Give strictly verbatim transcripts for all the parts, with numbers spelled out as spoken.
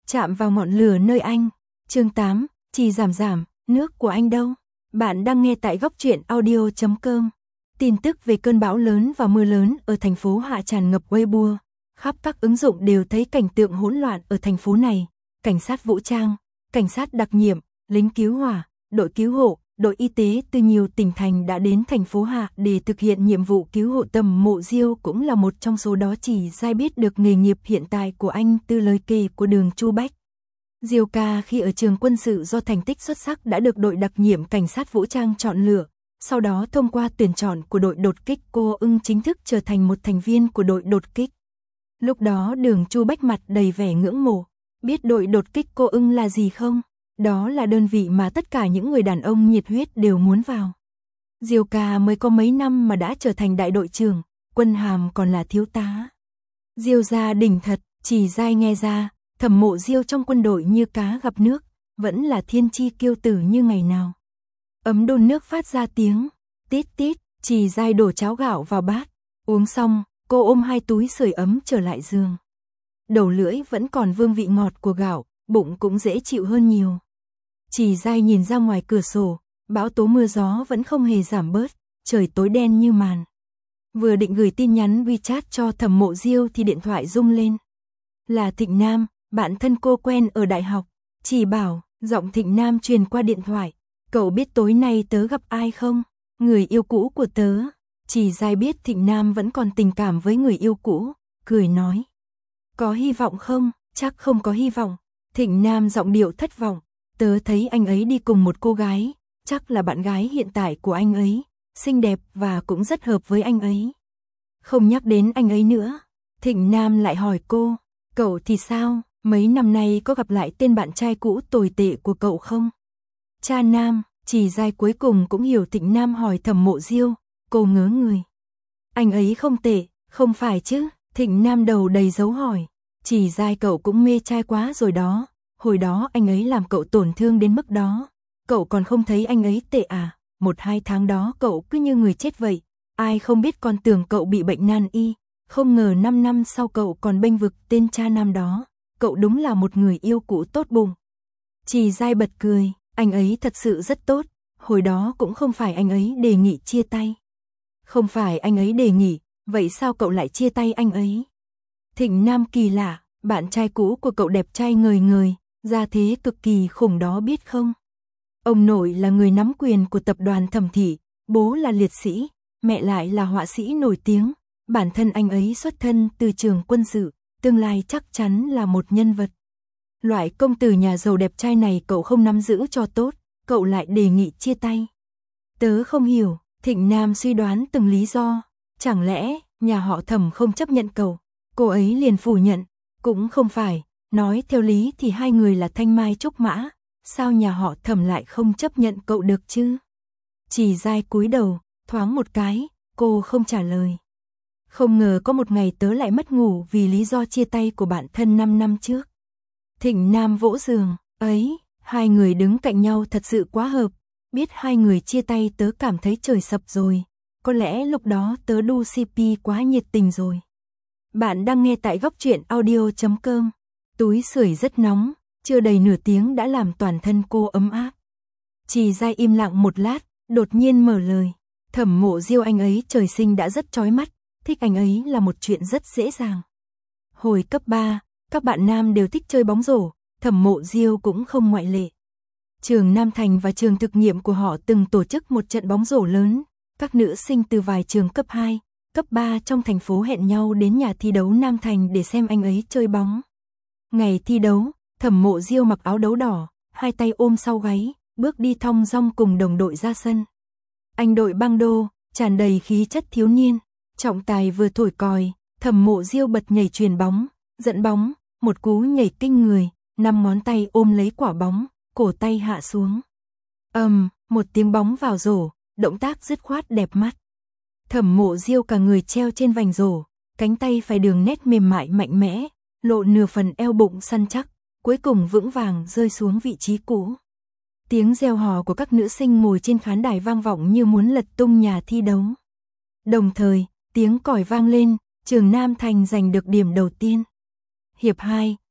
chạm vào ngọn lửa nơi anh. Chương tám, Trì Giảm Giảm, nước của anh đâu? Bạn đang nghe tại góc truyện audio chấm com. Tin tức về cơn bão lớn và mưa lớn ở thành phố Hạ tràn ngập Weibo. Khắp các ứng dụng đều thấy cảnh tượng hỗn loạn ở thành phố này. Cảnh sát vũ trang, cảnh sát đặc nhiệm, lính cứu hỏa, đội cứu hộ, đội y tế từ nhiều tỉnh thành đã đến thành phố Hạ để thực hiện nhiệm vụ cứu hộ. Thẩm Mộ Diêu cũng là một trong số đó. Chỉ Giai biết được nghề nghiệp hiện tại của anh từ lời kể của Đường Chu Bách. Diêu ca khi ở trường quân sự do thành tích xuất sắc đã được đội đặc nhiệm cảnh sát vũ trang chọn lựa. Sau đó thông qua tuyển chọn của đội đột kích, cô ưng chính thức trở thành một thành viên của đội đột kích. Lúc đó Đường Chu Bách mặt đầy vẻ ngưỡng mộ. Biết đội đột kích cô ưng là gì không? Đó là đơn vị mà tất cả những người đàn ông nhiệt huyết đều muốn vào. Diêu ca mới có mấy năm mà đã trở thành đại đội trưởng, quân hàm còn là thiếu tá. Diêu gia đỉnh thật. Chỉ Giai nghe ra, Thẩm Mộ Diêu trong quân đội như cá gặp nước, vẫn là thiên chi kiêu tử như ngày nào. Ấm đun nước phát ra tiếng tít tít. Chỉ Giai đổ cháo gạo vào bát, uống xong, cô ôm hai túi sưởi ấm trở lại giường. Đầu lưỡi vẫn còn vương vị ngọt của gạo, bụng cũng dễ chịu hơn nhiều. Chỉ Giai nhìn ra ngoài cửa sổ, bão tố mưa gió vẫn không hề giảm bớt, trời tối đen như màn. Vừa định gửi tin nhắn WeChat cho Thẩm Mộ Diêu thì điện thoại rung lên. Là Thịnh Nam, bạn thân cô quen ở đại học. Chỉ bảo, giọng Thịnh Nam truyền qua điện thoại. Cậu biết tối nay tớ gặp ai không? Người yêu cũ của tớ. Chỉ Giai biết Thịnh Nam vẫn còn tình cảm với người yêu cũ, cười nói. Có hy vọng không? Chắc không có hy vọng. Thịnh Nam giọng điệu thất vọng. Tớ thấy anh ấy đi cùng một cô gái, chắc là bạn gái hiện tại của anh ấy, xinh đẹp và cũng rất hợp với anh ấy. Không nhắc đến anh ấy nữa. Thịnh Nam lại hỏi cô, cậu thì sao, mấy năm nay có gặp lại tên bạn trai cũ tồi tệ của cậu không? Cha Nam. Chỉ Giai cuối cùng cũng hiểu Thịnh Nam hỏi Thẩm Mộ Diêu, cô ngớ người. Anh ấy không tệ, không phải chứ? Thịnh Nam đầu đầy dấu hỏi. Chỉ Giai cậu cũng mê trai quá rồi đó. Hồi đó anh ấy làm cậu tổn thương đến mức đó. Cậu còn không thấy anh ấy tệ à? Một hai tháng đó cậu cứ như người chết vậy. Ai không biết còn tưởng cậu bị bệnh nan y. Không ngờ năm năm sau cậu còn bênh vực tên cha Nam đó. Cậu đúng là một người yêu cũ tốt bụng. Chỉ Giai bật cười. Anh ấy thật sự rất tốt. Hồi đó cũng không phải anh ấy đề nghị chia tay. Không phải anh ấy đề nghị. Vậy sao cậu lại chia tay anh ấy? Thịnh Nam kỳ lạ. Bạn trai cũ của cậu đẹp trai ngời ngời, gia thế cực kỳ khủng đó biết không? Ông nội là người nắm quyền của tập đoàn Thẩm Thị, bố là liệt sĩ, mẹ lại là họa sĩ nổi tiếng. Bản thân anh ấy xuất thân từ trường quân sự, tương lai chắc chắn là một nhân vật. Loại công tử nhà giàu đẹp trai này cậu không nắm giữ cho tốt, cậu lại đề nghị chia tay. Tớ không hiểu. Thịnh Nam suy đoán từng lý do. Chẳng lẽ nhà họ Thẩm không chấp nhận cậu? Cô ấy liền phủ nhận. Cũng không phải, nói theo lý thì hai người là thanh mai trúc mã, sao nhà họ Thẩm lại không chấp nhận cậu được chứ? Chỉ Giai cúi đầu, thoáng một cái, cô không trả lời. Không ngờ có một ngày tớ lại mất ngủ vì lý do chia tay của bạn thân năm năm trước. Thịnh Nam vỗ giường, ấy, hai người đứng cạnh nhau thật sự quá hợp, biết hai người chia tay tớ cảm thấy trời sập rồi, có lẽ lúc đó tớ đu xê pê quá nhiệt tình rồi. Bạn đang nghe tại góc truyện audio chấm com. Túi sưởi rất nóng, chưa đầy nửa tiếng đã làm toàn thân cô ấm áp. Chỉ Giai im lặng một lát, đột nhiên mở lời. Thẩm Mộ Diêu anh ấy trời sinh đã rất chói mắt, thích anh ấy là một chuyện rất dễ dàng. Hồi cấp ba, các bạn nam đều thích chơi bóng rổ, Thẩm Mộ Diêu cũng không ngoại lệ. Trường Nam Thành và trường thực nghiệm của họ từng tổ chức một trận bóng rổ lớn, các nữ sinh từ vài trường cấp hai, cấp ba trong thành phố hẹn nhau đến nhà thi đấu Nam Thành để xem anh ấy chơi bóng. Ngày thi đấu, Thẩm Mộ Diêu mặc áo đấu đỏ, hai tay ôm sau gáy, bước đi thong dong cùng đồng đội ra sân. Anh đội băng đô, tràn đầy khí chất thiếu niên, trọng tài vừa thổi còi, Thẩm Mộ Diêu bật nhảy chuyền bóng, dẫn bóng, một cú nhảy kinh người, năm ngón tay ôm lấy quả bóng, cổ tay hạ xuống. Ầm, um, một tiếng bóng vào rổ, động tác dứt khoát đẹp mắt. Thẩm Mộ Diêu cả người treo trên vành rổ, cánh tay phải đường nét mềm mại mạnh mẽ, lộ nửa phần eo bụng săn chắc, cuối cùng vững vàng rơi xuống vị trí cũ. Tiếng reo hò của các nữ sinh ngồi trên khán đài vang vọng như muốn lật tung nhà thi đấu. Đồng thời, tiếng còi vang lên, trường Nam Thành giành được điểm đầu tiên. Hiệp hai,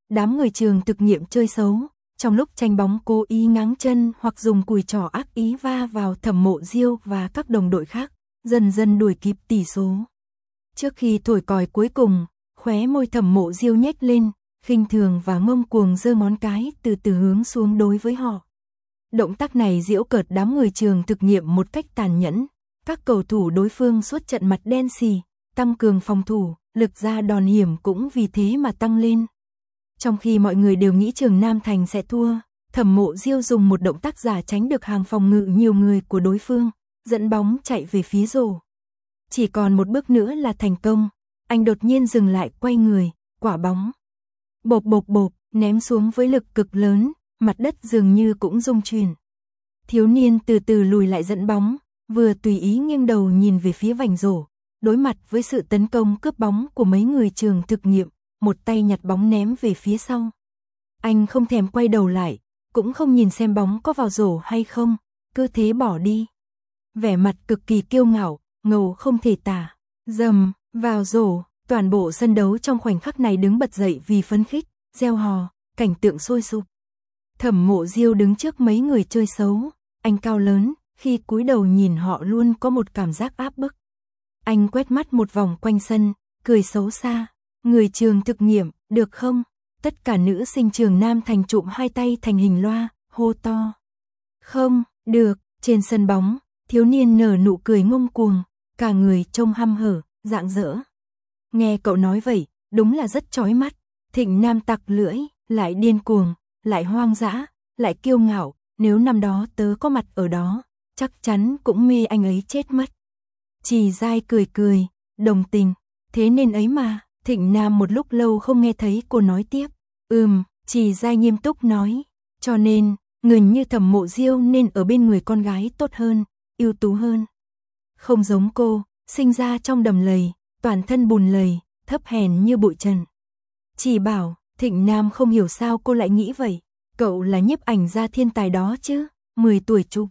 đám người trường thực nghiệm chơi xấu, trong lúc tranh bóng cố ý ngáng chân hoặc dùng cùi trỏ ác ý va vào Thẩm Mộ Diêu và các đồng đội khác, dần dần đuổi kịp tỷ số. Trước khi thổi còi cuối cùng, khóe môi Thẩm Mộ Diêu nhếch lên, khinh thường và ngông cuồng giơ ngón cái từ từ hướng xuống đối với họ. Động tác này giễu cợt đám người trường thực nghiệm một cách tàn nhẫn, các cầu thủ đối phương suốt trận mặt đen xì, tăng cường phòng thủ, lực ra đòn hiểm cũng vì thế mà tăng lên. Trong khi mọi người đều nghĩ trường Nam Thành sẽ thua, Thẩm Mộ Diêu dùng một động tác giả tránh được hàng phòng ngự nhiều người của đối phương, dẫn bóng chạy về phía rổ. Chỉ còn một bước nữa là thành công, anh đột nhiên dừng lại quay người, quả bóng bộp bộp bộp, ném xuống với lực cực lớn, mặt đất dường như cũng rung chuyển. Thiếu niên từ từ lùi lại dẫn bóng, vừa tùy ý nghiêng đầu nhìn về phía vành rổ, đối mặt với sự tấn công cướp bóng của mấy người trường thực nghiệm, một tay nhặt bóng ném về phía sau. Anh không thèm quay đầu lại, cũng không nhìn xem bóng có vào rổ hay không, cứ thế bỏ đi. Vẻ mặt cực kỳ kiêu ngạo, ngầu không thể tả. Dầm, vào rổ, toàn bộ sân đấu trong khoảnh khắc này đứng bật dậy vì phấn khích, reo hò, cảnh tượng sôi sục. Thẩm Mộ Diêu đứng trước mấy người chơi xấu, anh cao lớn, khi cúi đầu nhìn họ luôn có một cảm giác áp bức. Anh quét mắt một vòng quanh sân, cười xấu xa, người trường thực nghiệm, được không? Tất cả nữ sinh trường Nam Thành trụm hai tay thành hình loa, hô to. Không, được, trên sân bóng, thiếu niên nở nụ cười ngông cuồng, cả người trông hăm hở, rạng rỡ. Nghe cậu nói vậy, đúng là rất chói mắt. Thịnh Nam tặc lưỡi, lại điên cuồng, lại hoang dã, lại kiêu ngạo, nếu năm đó tớ có mặt ở đó, chắc chắn cũng mê anh ấy chết mất. Trì Giai cười cười, đồng tình, thế nên ấy mà. Thịnh Nam một lúc lâu không nghe thấy cô nói tiếp. Ừm, Trì Giai nghiêm túc nói, cho nên, người như Thẩm Mộ Diêu nên ở bên người con gái tốt hơn, ưu tú hơn. Không giống cô, sinh ra trong đầm lầy, toàn thân bùn lầy, thấp hèn như bụi trần. Chỉ bảo, Thịnh Nam không hiểu sao cô lại nghĩ vậy. Cậu là nhiếp ảnh gia thiên tài đó chứ, mười tuổi chụp.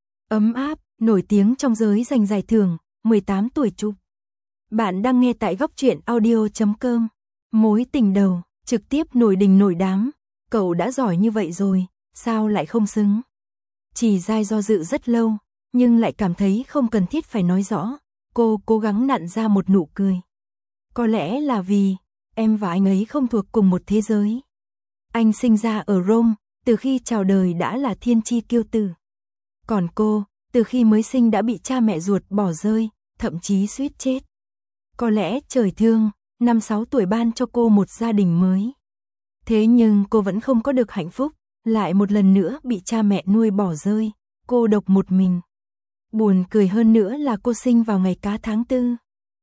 Ấm áp, nổi tiếng trong giới giành giải thưởng, mười tám tuổi chụp. Bạn đang nghe tại góc truyện audio chấm com. Mối tình đầu, trực tiếp nổi đình nổi đám. Cậu đã giỏi như vậy rồi, sao lại không xứng? Trì Giai do dự rất lâu, nhưng lại cảm thấy không cần thiết phải nói rõ. Cô cố gắng nặn ra một nụ cười. Có lẽ là vì em và anh ấy không thuộc cùng một thế giới. Anh sinh ra ở Rome, từ khi chào đời đã là thiên chi kiêu tử. Còn cô, từ khi mới sinh đã bị cha mẹ ruột bỏ rơi, thậm chí suýt chết. Có lẽ trời thương, năm sáu tuổi ban cho cô một gia đình mới. Thế nhưng cô vẫn không có được hạnh phúc, lại một lần nữa bị cha mẹ nuôi bỏ rơi, cô độc một mình. Buồn cười hơn nữa là cô sinh vào ngày cá tháng tư.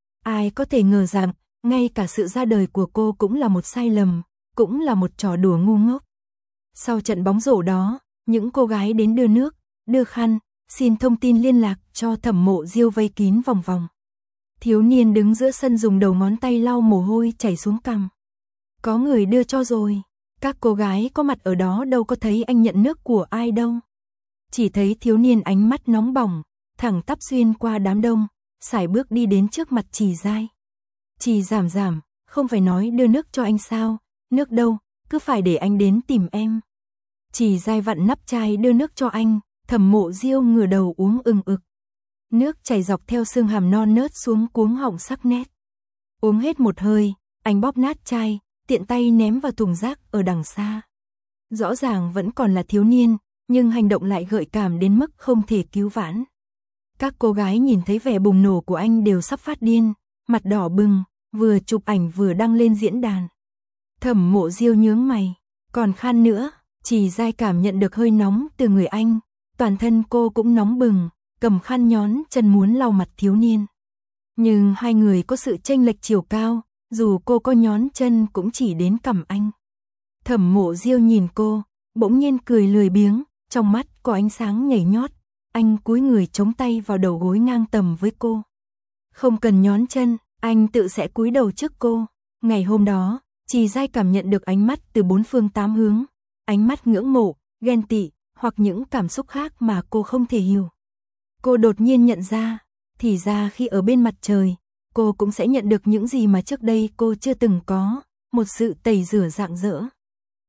Ai có thể ngờ rằng, ngay cả sự ra đời của cô cũng là một sai lầm, cũng là một trò đùa ngu ngốc. Sau trận bóng rổ đó, những cô gái đến đưa nước, đưa khăn, xin thông tin liên lạc cho Thẩm Mộ Diêu vây kín vòng vòng. Thiếu niên đứng giữa sân dùng đầu ngón tay lau mồ hôi chảy xuống cằm. Có người đưa cho rồi, các cô gái có mặt ở đó đâu có thấy anh nhận nước của ai đâu. Chỉ thấy thiếu niên ánh mắt nóng bỏng, thẳng tắp xuyên qua đám đông, sải bước đi đến trước mặt Trì Giai. Trì Giảm Giảm, không phải nói đưa nước cho anh sao, nước đâu, cứ phải để anh đến tìm em. Trì Giai vặn nắp chai đưa nước cho anh, Thẩm Mộ Diêu ngửa đầu uống ừng ực. Nước chảy dọc theo xương hàm non nớt xuống cuống họng sắc nét. Uống hết một hơi, anh bóp nát chai, tiện tay ném vào thùng rác ở đằng xa. Rõ ràng vẫn còn là thiếu niên, nhưng hành động lại gợi cảm đến mức không thể cứu vãn. Các cô gái nhìn thấy vẻ bùng nổ của anh đều sắp phát điên, mặt đỏ bừng, vừa chụp ảnh vừa đăng lên diễn đàn. Thẩm Mộ Diêu nhướng mày, còn khăn nữa. Trì Giai cảm nhận được hơi nóng từ người anh, toàn thân cô cũng nóng bừng, cầm khăn nhón chân muốn lau mặt thiếu niên. Nhưng hai người có sự chênh lệch chiều cao, dù cô có nhón chân cũng chỉ đến cằm anh. Thẩm Mộ Diêu nhìn cô, bỗng nhiên cười lười biếng, trong mắt có ánh sáng nhảy nhót. Anh cúi người chống tay vào đầu gối ngang tầm với cô. Không cần nhón chân, anh tự sẽ cúi đầu trước cô. Ngày hôm đó, Trì Giai cảm nhận được ánh mắt từ bốn phương tám hướng. Ánh mắt ngưỡng mộ, ghen tị, hoặc những cảm xúc khác mà cô không thể hiểu. Cô đột nhiên nhận ra, thì ra khi ở bên mặt trời, cô cũng sẽ nhận được những gì mà trước đây cô chưa từng có, một sự tẩy rửa rạng rỡ.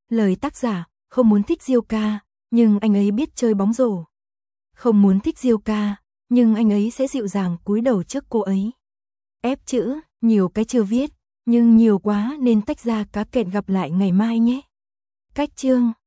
Lời tác giả, không muốn thích Diêu ca, nhưng anh ấy biết chơi bóng rổ. Không muốn thích Diêu ca, nhưng anh ấy sẽ dịu dàng cúi đầu trước cô ấy. Ép chữ, nhiều cái chưa viết, nhưng nhiều quá nên tách ra cá kẹn gặp lại ngày mai nhé. Cách chương